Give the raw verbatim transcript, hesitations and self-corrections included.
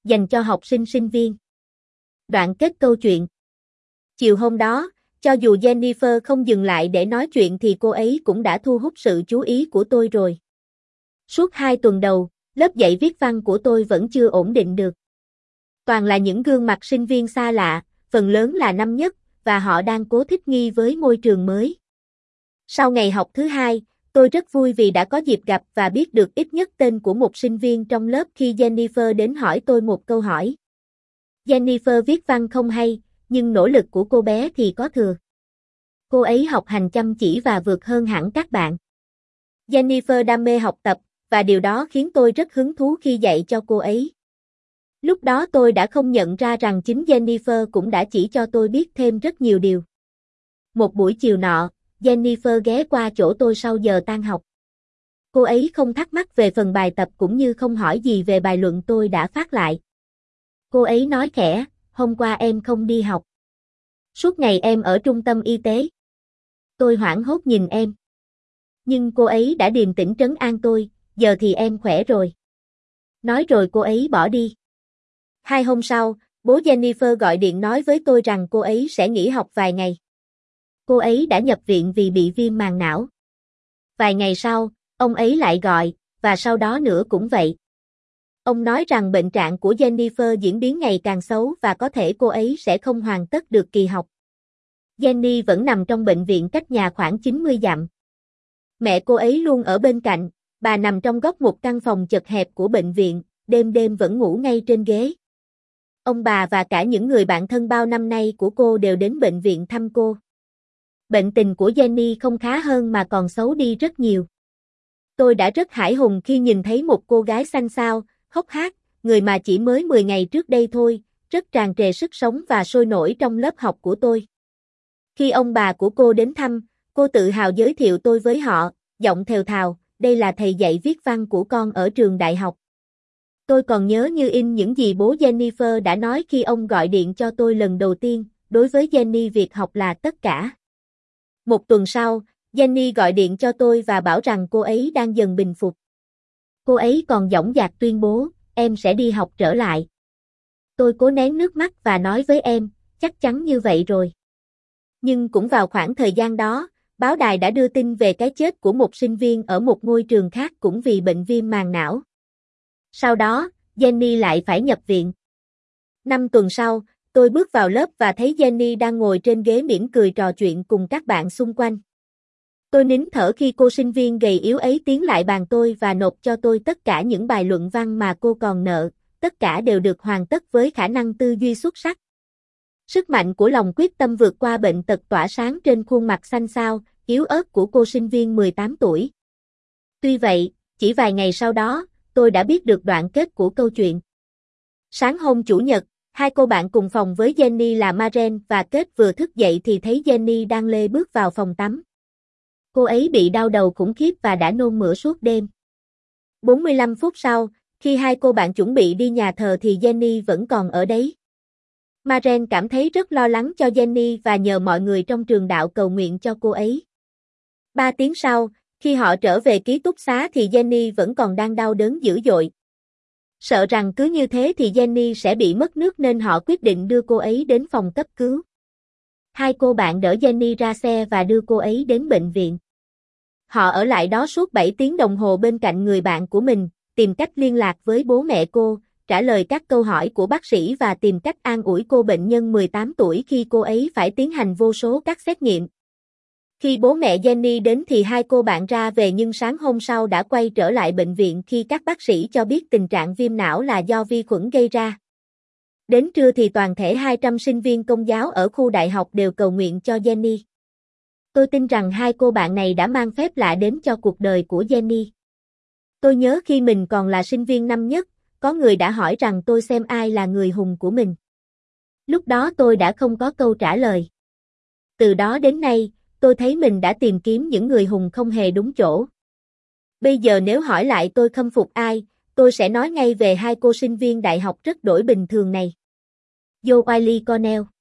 dành cho học sinh sinh viên. Đoạn kết câu chuyện. Chiều hôm đó, cho dù Jennifer không dừng lại để nói chuyện thì cô ấy cũng đã thu hút sự chú ý của tôi rồi. Suốt hai tuần đầu, lớp dạy viết văn của tôi vẫn chưa ổn định được. Toàn là những gương mặt sinh viên xa lạ, phần lớn là năm nhất, và họ đang cố thích nghi với môi trường mới. Sau ngày học thứ hai, tôi rất vui vì đã có dịp gặp và biết được ít nhất tên của một sinh viên trong lớp khi Jennifer đến hỏi tôi một câu hỏi. Jennifer viết văn không hay, nhưng nỗ lực của cô bé thì có thừa. Cô ấy học hành chăm chỉ và vượt hơn hẳn các bạn. Jennifer đam mê học tập, và điều đó khiến tôi rất hứng thú khi dạy cho cô ấy. Lúc đó tôi đã không nhận ra rằng chính Jennifer cũng đã chỉ cho tôi biết thêm rất nhiều điều. Một buổi chiều nọ, Jennifer ghé qua chỗ tôi sau giờ tan học. Cô ấy không thắc mắc về phần bài tập cũng như không hỏi gì về bài luận tôi đã phát lại. Cô ấy nói khẽ, hôm qua em không đi học. Suốt ngày em ở trung tâm y tế. Tôi hoảng hốt nhìn em. Nhưng cô ấy đã điềm tĩnh trấn an tôi, giờ thì em khỏe rồi. Nói rồi cô ấy bỏ đi. Hai hôm sau, bố Jennifer gọi điện nói với tôi rằng cô ấy sẽ nghỉ học vài ngày. Cô ấy đã nhập viện vì bị viêm màng não. Vài ngày sau, ông ấy lại gọi, và sau đó nữa cũng vậy. Ông nói rằng bệnh trạng của Jennifer diễn biến ngày càng xấu và có thể cô ấy sẽ không hoàn tất được kỳ học. Jenny vẫn nằm trong bệnh viện cách nhà khoảng chín mươi dặm. Mẹ cô ấy luôn ở bên cạnh, bà nằm trong góc một căn phòng chật hẹp của bệnh viện, đêm đêm vẫn ngủ ngay trên ghế. Ông bà và cả những người bạn thân bao năm nay của cô đều đến bệnh viện thăm cô. Bệnh tình của Jenny không khá hơn mà còn xấu đi rất nhiều. Tôi đã rất hãi hùng khi nhìn thấy một cô gái xanh xao, hốc hác, người mà chỉ mới mười ngày trước đây thôi, rất tràn trề sức sống và sôi nổi trong lớp học của tôi. Khi ông bà của cô đến thăm, cô tự hào giới thiệu tôi với họ, giọng thều thào, đây là thầy dạy viết văn của con ở trường đại học. Tôi còn nhớ như in những gì bố Jennifer đã nói khi ông gọi điện cho tôi lần đầu tiên, đối với Jenny việc học là tất cả. Một tuần sau, Jenny gọi điện cho tôi và bảo rằng cô ấy đang dần bình phục. Cô ấy còn dõng dạc tuyên bố, em sẽ đi học trở lại. Tôi cố nén nước mắt và nói với em, chắc chắn như vậy rồi. Nhưng cũng vào khoảng thời gian đó, báo đài đã đưa tin về cái chết của một sinh viên ở một ngôi trường khác cũng vì bệnh viêm màng não. Sau đó, Jenny lại phải nhập viện. Năm tuần sau, tôi bước vào lớp và thấy Jenny đang ngồi trên ghế mỉm cười trò chuyện cùng các bạn xung quanh. Tôi nín thở khi cô sinh viên gầy yếu ấy tiến lại bàn tôi và nộp cho tôi tất cả những bài luận văn mà cô còn nợ, tất cả đều được hoàn tất với khả năng tư duy xuất sắc. Sức mạnh của lòng quyết tâm vượt qua bệnh tật tỏa sáng trên khuôn mặt xanh xao, yếu ớt của cô sinh viên mười tám tuổi. Tuy vậy, chỉ vài ngày sau đó, tôi đã biết được đoạn kết của câu chuyện. Sáng hôm Chủ nhật, hai cô bạn cùng phòng với Jenny là Maren và Kate vừa thức dậy thì thấy Jenny đang lê bước vào phòng tắm. Cô ấy bị đau đầu khủng khiếp và đã nôn mửa suốt đêm. bốn mươi lăm phút sau, khi hai cô bạn chuẩn bị đi nhà thờ thì Jenny vẫn còn ở đấy. Maren cảm thấy rất lo lắng cho Jenny và nhờ mọi người trong trường đạo cầu nguyện cho cô ấy. Ba tiếng sau, khi họ trở về ký túc xá thì Jenny vẫn còn đang đau đớn dữ dội. Sợ rằng cứ như thế thì Jenny sẽ bị mất nước nên họ quyết định đưa cô ấy đến phòng cấp cứu. Hai cô bạn đỡ Jenny ra xe và đưa cô ấy đến bệnh viện. Họ ở lại đó suốt bảy tiếng đồng hồ bên cạnh người bạn của mình, tìm cách liên lạc với bố mẹ cô, trả lời các câu hỏi của bác sĩ và tìm cách an ủi cô bệnh nhân mười tám tuổi khi cô ấy phải tiến hành vô số các xét nghiệm. Khi bố mẹ Jenny đến thì hai cô bạn ra về nhưng sáng hôm sau đã quay trở lại bệnh viện khi các bác sĩ cho biết tình trạng viêm não là do vi khuẩn gây ra. Đến trưa thì toàn thể hai trăm sinh viên công giáo ở khu đại học đều cầu nguyện cho Jenny. Tôi tin rằng hai cô bạn này đã mang phép lạ đến cho cuộc đời của Jenny. Tôi nhớ khi mình còn là sinh viên năm nhất, có người đã hỏi rằng tôi xem ai là người hùng của mình. Lúc đó tôi đã không có câu trả lời. Từ đó đến nay, tôi thấy mình đã tìm kiếm những người hùng không hề đúng chỗ. Bây giờ nếu hỏi lại tôi khâm phục ai, tôi sẽ nói ngay về hai cô sinh viên đại học rất đổi bình thường này. Jo Wiley Cornell